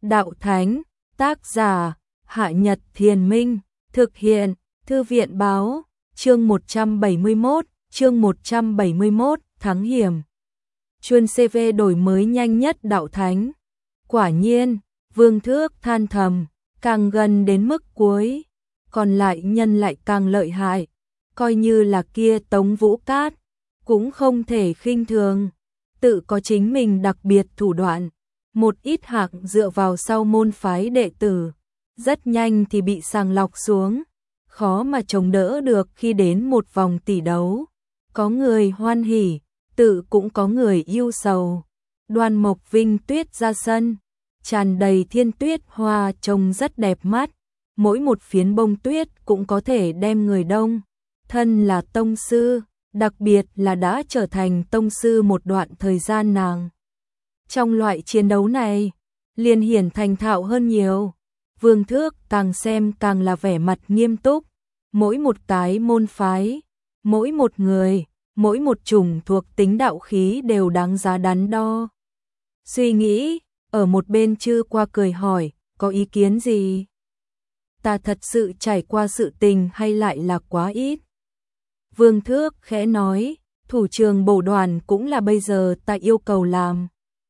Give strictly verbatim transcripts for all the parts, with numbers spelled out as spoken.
Đạo Thánh, tác giả, Hạ Nhật Thiền Minh, thực hiện, Thư viện Báo, chương một trăm bảy mươi mốt, chương một trăm bảy mươi mốt, Thắng Hiểm. Chuân xê vê đổi mới nhanh nhất Đạo Thánh. Quả nhiên, Vương Thước than thầm, càng gần đến mức cuối, còn lại nhân lại càng lợi hại, coi như là kia Tống Vũ Cát, cũng không thể khinh thường, tự có chính mình đặc biệt thủ đoạn. Một ít hạng dựa vào sau môn phái đệ tử, rất nhanh thì bị sàng lọc xuống, khó mà chống đỡ được khi đến một vòng tỷ đấu. Có người hoan hỉ, tự cũng có người yêu sầu. Đoan Mộc Vinh Tuyết ra sân, tràn đầy thiên tuyết hoa trông rất đẹp mắt, mỗi một phiến bông tuyết cũng có thể đem người đông. Thân là tông sư, đặc biệt là đã trở thành tông sư một đoạn thời gian nàng. Trong loại chiến đấu này, liền hiển thành thạo hơn nhiều. Vương Thước càng xem càng là vẻ mặt nghiêm túc, mỗi một cái môn phái, mỗi một người, mỗi một chủng thuộc tính đạo khí đều đáng giá đắn đo. Suy nghĩ, ở một bên Chư Qua cười hỏi, có ý kiến gì? Ta thật sự trải qua sự tình hay lại là quá ít? Vương Thước khẽ nói, thủ trường bổ đoàn cũng là bây giờ ta yêu cầu làm.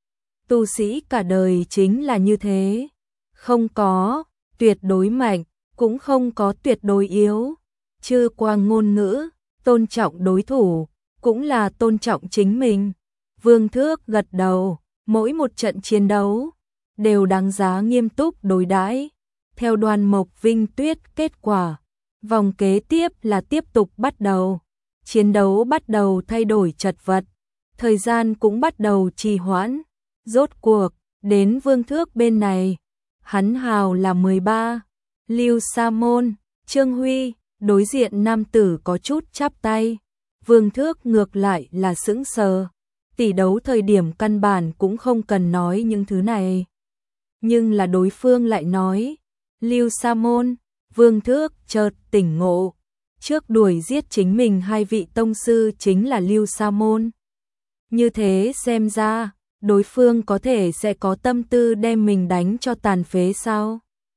Tu sĩ cả đời chính là như thế, không có tuyệt đối mạnh, cũng không có tuyệt đối yếu. Chư Qua ngôn ngữ, tôn trọng đối thủ, cũng là tôn trọng chính mình. Vương Thước gật đầu, mỗi một trận chiến đấu đều đáng giá nghiêm túc đối đãi. Theo Đoan Mộc Vinh Tuyết kết quả, vòng kế tiếp là tiếp tục bắt đầu. Chiến đấu bắt đầu thay đổi chật vật, thời gian cũng bắt đầu trì hoãn. Rốt cuộc, đến Vương Thước bên này, hắn hào là mười ba. Lưu Sa Môn, Trương Huy, đối diện nam tử có chút chắp tay. Vương Thước ngược lại là sững sờ. Tỷ đấu thời điểm căn bản cũng không cần nói những thứ này. Nhưng là đối phương lại nói, Lưu Sa Môn, Vương Thước chợt tỉnh ngộ. Trước đuổi giết chính mình hai vị tông sư chính là Lưu Sa Môn. Như thế xem ra, đối phương có thể sẽ có tâm tư đem mình đánh cho tàn phế sao?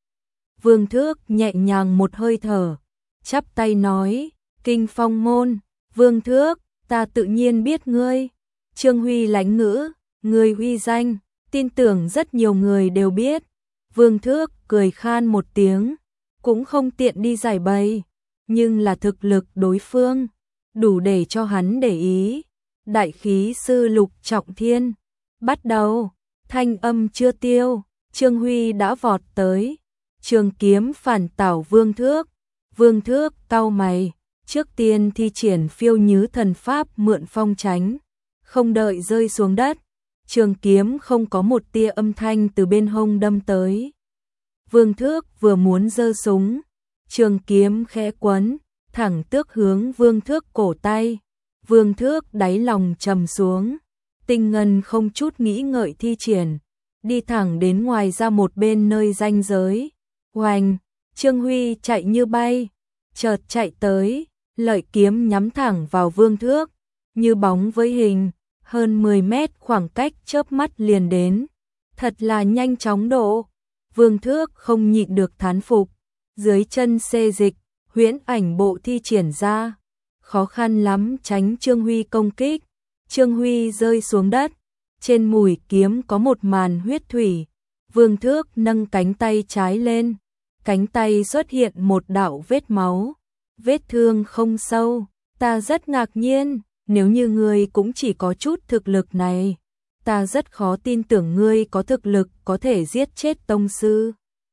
Vương Thước nhẹ nhàng một hơi thở, chắp tay nói, Kinh Phong Môn, Vương Thước, ta tự nhiên biết ngươi. Trương Huy lãnh ngữ, ngươi uy danh, tin tưởng rất nhiều người đều biết. Vương Thước cười khan một tiếng, cũng không tiện đi giải bày, nhưng là thực lực đối phương, đủ để cho hắn để ý. Đại khí sư Lục Trọng Thiên, bắt đầu, thanh âm chưa tiêu, Trương Huy đã vọt tới, trường kiếm phản tảo Vương Thước. Vương Thước cau mày, trước tiên thi triển phiêu nhứ thần pháp mượn phong tránh, không đợi rơi xuống đất, trường kiếm không có một tia âm thanh từ bên hông đâm tới. Vương Thước vừa muốn giơ súng, trường kiếm khẽ quấn, thẳng tước hướng Vương Thước cổ tay. Vương Thước đáy lòng trầm xuống, tinh ngân không chút nghĩ ngợi thi triển, đi thẳng đến ngoài ra một bên nơi ranh giới. Oanh, Trương Huy chạy như bay, chợt chạy tới, lợi kiếm nhắm thẳng vào Vương Thước, như bóng với hình, hơn mười mét khoảng cách chớp mắt liền đến, thật là nhanh chóng độ. Vương Thước không nhịn được thán phục, dưới chân xê dịch, huyễn ảnh bộ thi triển ra, khó khăn lắm tránh Trương Huy công kích. Trương Huy rơi xuống đất, trên mũi kiếm có một màn huyết thủy. Vương Thước nâng cánh tay trái lên, cánh tay xuất hiện một đạo vết máu, vết thương không sâu. Ta rất ngạc nhiên, nếu như ngươi cũng chỉ có chút thực lực này, ta rất khó tin tưởng ngươi có thực lực có thể giết chết tông sư.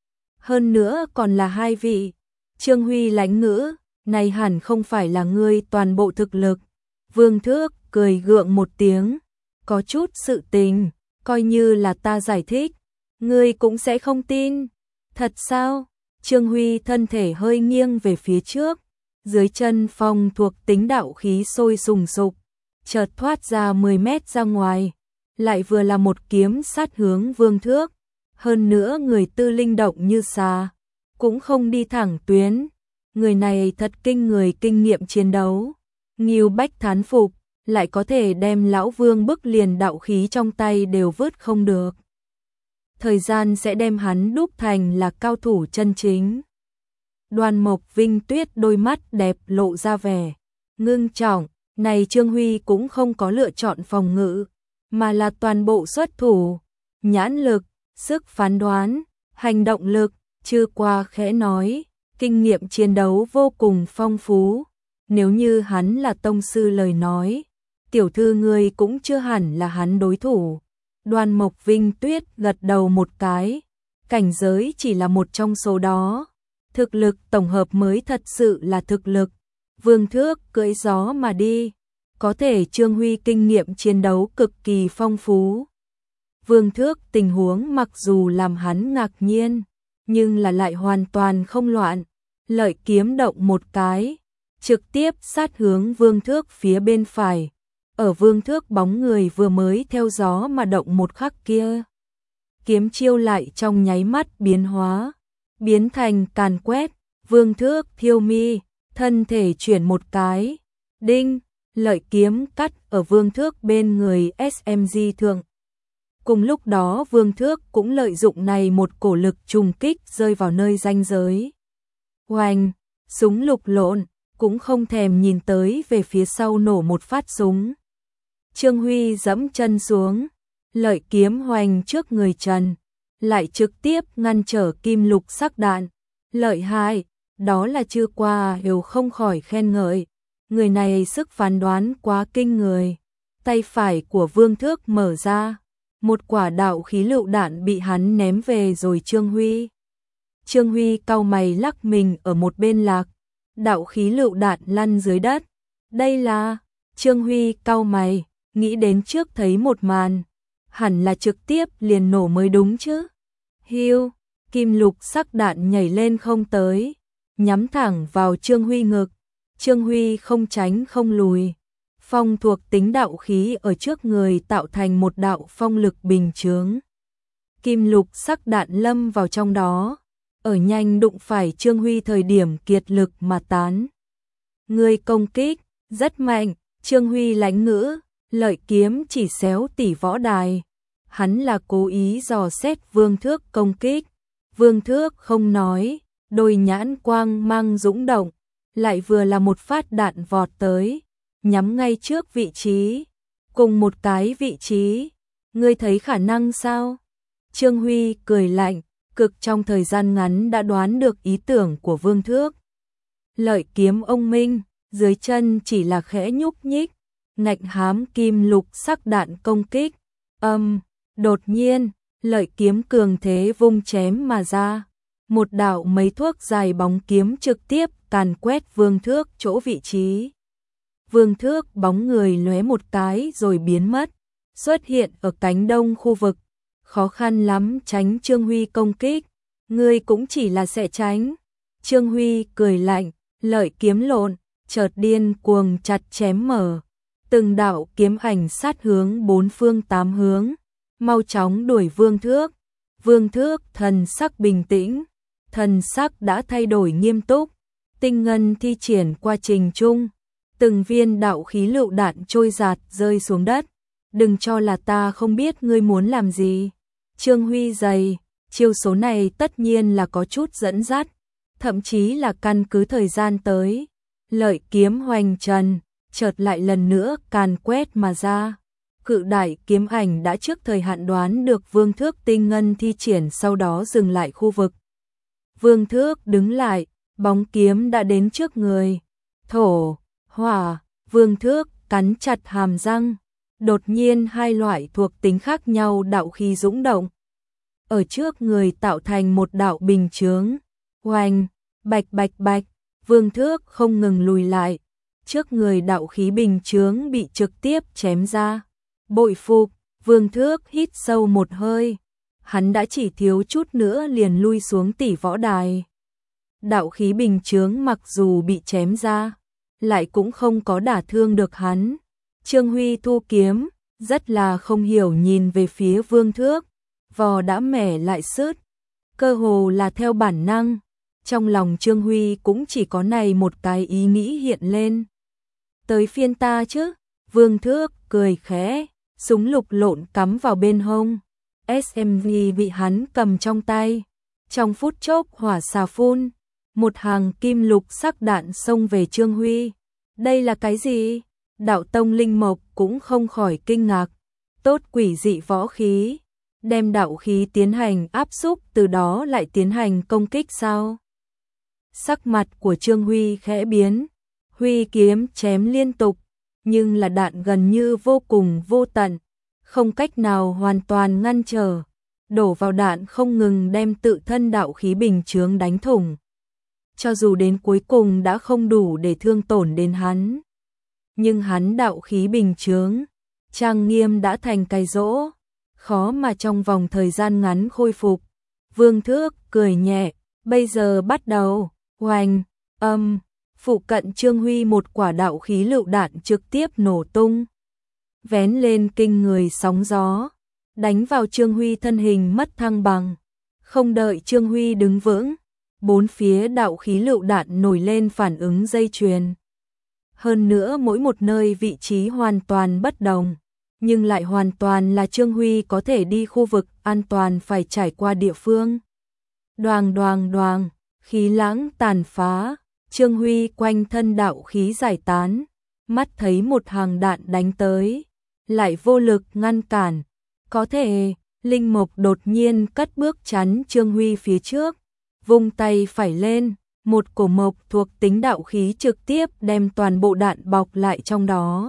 Hơn nữa còn là hai vị. Trương Huy lãnh ngữ, này hẳn không phải là ngươi toàn bộ thực lực. Vương Thước cười gượng một tiếng, có chút sự tình, coi như là ta giải thích, ngươi cũng sẽ không tin. Thật sao? Trương Huy thân thể hơi nghiêng về phía trước, dưới chân phong thuộc tính đạo khí sôi sùng sục, chợt thoát ra mười mét ra ngoài, lại vừa là một kiếm sát hướng Vương Thước. Hơn nữa người tư linh động như xà, cũng không đi thẳng tuyến. Người này thật kinh người kinh nghiệm chiến đấu. Ngưu Bách thán phục, lại có thể đem lão Vương bức liền đạo khí trong tay đều vứt không được. thời gian sẽ đem hắn đúc thành là cao thủ chân chính. Đoàn Mộc Vinh Tuyết đôi mắt đẹp lộ ra vẻ ngưng trọng, này Trương Huy cũng không có lựa chọn phòng ngự, mà là toàn bộ xuất thủ, nhãn lực, sức phán đoán, hành động lực, Chư Qua khẽ nói, kinh nghiệm chiến đấu vô cùng phong phú, nếu như hắn là tông sư lời nói, tiểu thư ngươi cũng chưa hẳn là hắn đối thủ. Đoàn Mộc Vinh Tuyết gật đầu một cái, cảnh giới chỉ là một trong số đó, thực lực tổng hợp mới thật sự là thực lực. Vương Thước cưỡi gió mà đi, có thể Trương Huy kinh nghiệm chiến đấu cực kỳ phong phú. Vương Thước tình huống mặc dù làm hắn ngạc nhiên, nhưng là lại hoàn toàn không loạn, lợi kiếm động một cái, trực tiếp sát hướng Vương Thước phía bên phải. Ở Vương Thước bóng người vừa mới theo gió mà động một khắc kia, kiếm chiêu lại trong nháy mắt biến hóa, biến thành càn quét. Vương Thước thiêu mi, thân thể chuyển một cái, đinh, lợi kiếm cắt ở Vương Thước bên người ét em giê thượng. Cùng lúc đó Vương Thước cũng lợi dụng này một cổ lực trùng kích rơi vào nơi ranh giới. Oanh, súng lục lộn, cũng không thèm nhìn tới về phía sau nổ một phát súng. Trương Huy giẫm chân xuống, lợi kiếm hoành trước người Trần, lại trực tiếp ngăn trở kim lục sắc đạn. Lợi hại, đó là Chư Qua đều không khỏi khen ngợi. Người này sức phán đoán quá kinh người. Tay phải của Vương Thước mở ra, một quả đạo khí lựu đạn bị hắn ném về rồi Trương Huy. Trương Huy cau mày lắc mình ở một bên lạc, đạo khí lựu đạn lăn dưới đất. Đây là, Trương Huy cau mày, nghĩ đến trước thấy một màn, hẳn là trực tiếp liền nổ mới đúng chứ. Hiu, kim lục sắc đạn nhảy lên không tới, nhắm thẳng vào Trương Huy ngực. Trương Huy không tránh không lùi. Phong thuộc tính đạo khí ở trước người tạo thành một đạo phong lực bình chướng. Kim lục sắc đạn lâm vào trong đó, ở nhanh đụng phải Trương Huy thời điểm kiệt lực mà tán. Người công kích, rất mạnh, Trương Huy lãnh ngữ, lợi kiếm chỉ xéo tỉ võ đài. Hắn là cố ý dò xét Vương Thước công kích. Vương Thước không nói, đôi nhãn quang mang dũng động, lại vừa là một phát đạn vọt tới, nhắm ngay trước vị trí, cùng một cái vị trí. Ngươi thấy khả năng sao? Trương Huy cười lạnh, cực trong thời gian ngắn đã đoán được ý tưởng của Vương Thước. Lợi kiếm ông minh, dưới chân chỉ là khẽ nhúc nhích, ngạnh hám kim lục sắc đạn công kích. Âm, đột nhiên, lợi kiếm cường thế vung chém mà ra. Một đạo mấy thước dài bóng kiếm trực tiếp càn quét Vương Thước chỗ vị trí. Vương Thước bóng người lóe một cái rồi biến mất, xuất hiện ở cánh đông khu vực. Khó khăn lắm tránh Trương Huy công kích, ngươi cũng chỉ là sẽ tránh. Trương Huy cười lạnh, lợi kiếm lộn, chợt điên cuồng chặt chém mở. Từng đạo kiếm ảnh sát hướng bốn phương tám hướng, mau chóng đuổi Vương Thước. Vương Thước thần sắc bình tĩnh, thần sắc đã thay đổi nghiêm túc. Tinh ngân thi triển qua trình chung, từng viên đạo khí lựu đạn trôi giạt rơi xuống đất. Đừng cho là ta không biết ngươi muốn làm gì. Trương Huy dày, chiêu số này tất nhiên là có chút dẫn dắt, thậm chí là căn cứ thời gian tới. Lợi kiếm hoành trần, chợt lại lần nữa càn quét mà ra. Cự đại kiếm ảnh đã trước thời hạn đoán được Vương Thước tinh ngân thi triển, sau đó dừng lại khu vực. Vương Thước đứng lại, bóng kiếm đã đến trước người. Thổ, hỏa, Vương Thước cắn chặt hàm răng. Đột nhiên hai loại thuộc tính khác nhau đạo khí dũng động, ở trước người tạo thành một đạo bình chướng. Oanh, bạch bạch bạch, Vương Thước không ngừng lùi lại. Trước người đạo khí bình chướng bị trực tiếp chém ra. Bội phục, Vương Thước hít sâu một hơi. Hắn đã chỉ thiếu chút nữa liền lui xuống tỷ võ đài. Đạo khí bình chướng mặc dù bị chém ra, lại cũng không có đả thương được hắn. Trương Huy thu kiếm, rất là không hiểu nhìn về phía Vương Thước, vò đã mẻ lại sứt, cơ hồ là theo bản năng. Trong lòng Trương Huy cũng chỉ có này một cái ý nghĩ hiện lên. Tới phiên ta chứ? Vương Thước cười khẽ, súng lục lộn cắm vào bên hông, ét em giê bị hắn cầm trong tay. Trong phút chốc hỏa xà phun, một hàng kim lục sắc đạn xông về Trương Huy. Đây là cái gì? Đạo tông linh mộc cũng không khỏi kinh ngạc. Tốt quỷ dị võ khí, đem đạo khí tiến hành áp xúc, từ đó lại tiến hành công kích sao? Sắc mặt của Trương Huy khẽ biến, huy kiếm chém liên tục, nhưng là đạn gần như vô cùng vô tận, không cách nào hoàn toàn ngăn trở, đổ vào đạn không ngừng đem tự thân đạo khí bình chướng đánh thủng. Cho dù đến cuối cùng đã không đủ để thương tổn đến hắn, nhưng hắn đạo khí bình chướng, trang nghiêm đã thành cái rỗ, khó mà trong vòng thời gian ngắn khôi phục. Vương Thước cười nhẹ, bây giờ bắt đầu, oanh, âm, phụ cận Trương Huy một quả đạo khí lựu đạn trực tiếp nổ tung, vén lên kinh người sóng gió, đánh vào Trương Huy thân hình mất thăng bằng. Không đợi Trương Huy đứng vững, bốn phía đạo khí lựu đạn nổi lên phản ứng dây chuyền. Hơn nữa mỗi một nơi vị trí hoàn toàn bất đồng, nhưng lại hoàn toàn là Trương Huy có thể đi khu vực an toàn phải trải qua địa phương. Đoàng đoàng đoàng, khí lãng tàn phá, Trương Huy quanh thân đạo khí giải tán, mắt thấy một hàng đạn đánh tới, lại vô lực ngăn cản. Có thể, linh mộc đột nhiên cất bước chắn Trương Huy phía trước, vung tay phải lên, một cổ mộc thuộc tính đạo khí trực tiếp đem toàn bộ đạn bọc lại trong đó.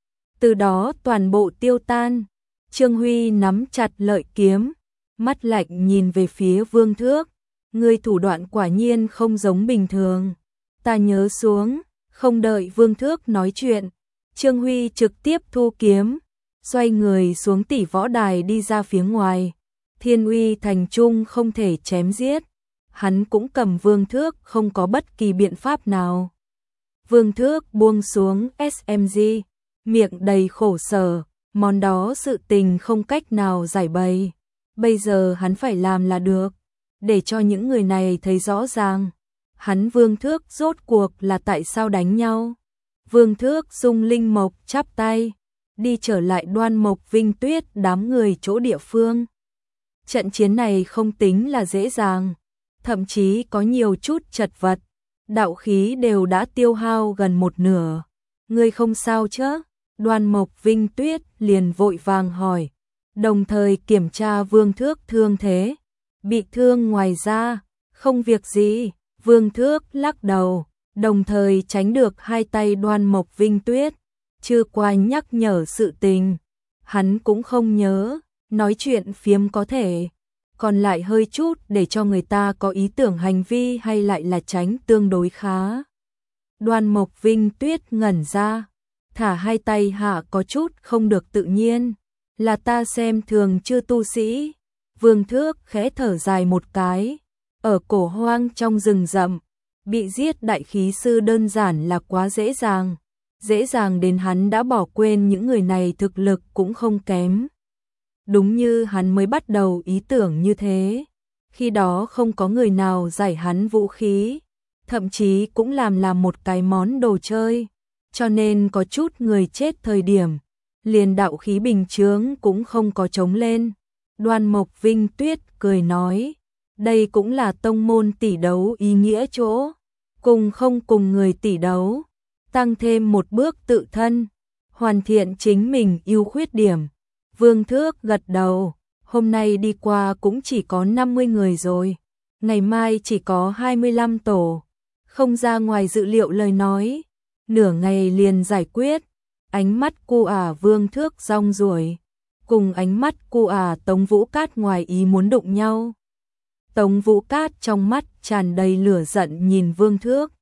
Từ đó toàn bộ tiêu tan. Trương Huy nắm chặt lợi kiếm, mắt lạnh nhìn về phía Vương Thước. Ngươi thủ đoạn quả nhiên không giống bình thường. Ta nhớ xuống, không đợi Vương Thước nói chuyện, Trương Huy trực tiếp thu kiếm, xoay người xuống tỷ võ đài đi ra phía ngoài. Thiên uy thành trung không thể chém giết, hắn cũng cầm Vương Thước không có bất kỳ biện pháp nào. Vương Thước buông xuống ét em giê, miệng đầy khổ sở, món đó sự tình không cách nào giải bày. Bây giờ hắn phải làm là được, để cho những người này thấy rõ ràng, hắn Vương Thước rốt cuộc là tại sao đánh nhau. Vương Thước dung linh mộc chắp tay, đi trở lại Đoan Mộc Vinh Tuyết đám người chỗ địa phương. Trận chiến này không tính là dễ dàng, thậm chí có nhiều chút chật vật, đạo khí đều đã tiêu hao gần một nửa. Ngươi không sao chứ? Đoan Mộc Vinh Tuyết liền vội vàng hỏi, đồng thời kiểm tra Vương Thước thương thế. Bị thương ngoài ra, không việc gì. Vương Thước lắc đầu, đồng thời tránh được hai tay Đoan Mộc Vinh Tuyết. Chưa qua nhắc nhở sự tình, hắn cũng không nhớ, nói chuyện phiếm có thể, còn lại hơi chút để cho người ta có ý tưởng hành vi hay lại là tránh tương đối khá. Đoan Mộc Vinh Tuyết ngẩn ra, thả hai tay hạ có chút không được tự nhiên, là ta xem thường chưa tu sĩ. Vương Thước khẽ thở dài một cái, ở cổ hoang trong rừng rậm, bị giết đại khí sư đơn giản là quá dễ dàng, dễ dàng đến hắn đã bỏ quên những người này thực lực cũng không kém. Đúng như hắn mới bắt đầu ý tưởng như thế, khi đó không có người nào giải hắn vũ khí, thậm chí cũng làm làm một cái món đồ chơi, cho nên có chút người chết thời điểm, liền đạo khí bình chướng cũng không có chống lên. Đoan Mộc Vinh Tuyết cười nói, đây cũng là tông môn tỷ đấu ý nghĩa chỗ, cùng không cùng người tỷ đấu, tăng thêm một bước tự thân, hoàn thiện chính mình ưu khuyết điểm. Vương Thước gật đầu, hôm nay đi qua cũng chỉ có năm mươi người rồi, ngày mai chỉ có hai mươi lăm tổ, không ra ngoài dự liệu lời nói, nửa ngày liền giải quyết. Ánh mắt cu ả Vương Thước rong ruổi, cùng ánh mắt cu ả Tống Vũ Cát ngoài ý muốn đụng nhau. Tống Vũ Cát trong mắt tràn đầy lửa giận nhìn Vương Thước.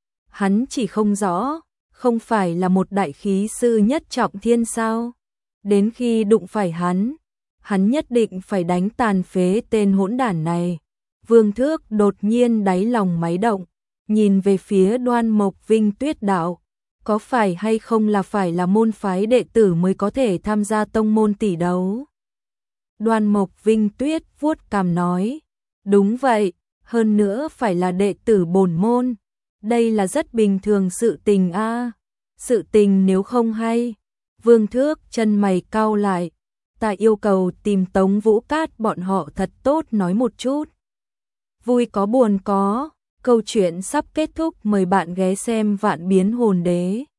Hắn chỉ không rõ, không phải là một đại khí sư nhất trọng thiên sao? Đến khi đụng phải hắn, hắn nhất định phải đánh tàn phế tên hỗn đản này. Vương Thước đột nhiên đáy lòng máy động, nhìn về phía Đoan Mộc Vinh Tuyết đạo, có phải hay không là phải là môn phái đệ tử mới có thể tham gia tông môn tỷ đấu? Đoan Mộc Vinh Tuyết vuốt cằm nói, đúng vậy, hơn nữa phải là đệ tử bổn môn, đây là rất bình thường sự tình a. Sự tình nếu không hay. Vương Thước chân mày cau lại, ta yêu cầu tìm Tống Vũ Cát bọn họ thật tốt nói một chút. Vui có buồn có, câu chuyện sắp kết thúc, mời bạn ghé xem Vạn Biến Hồn Đế.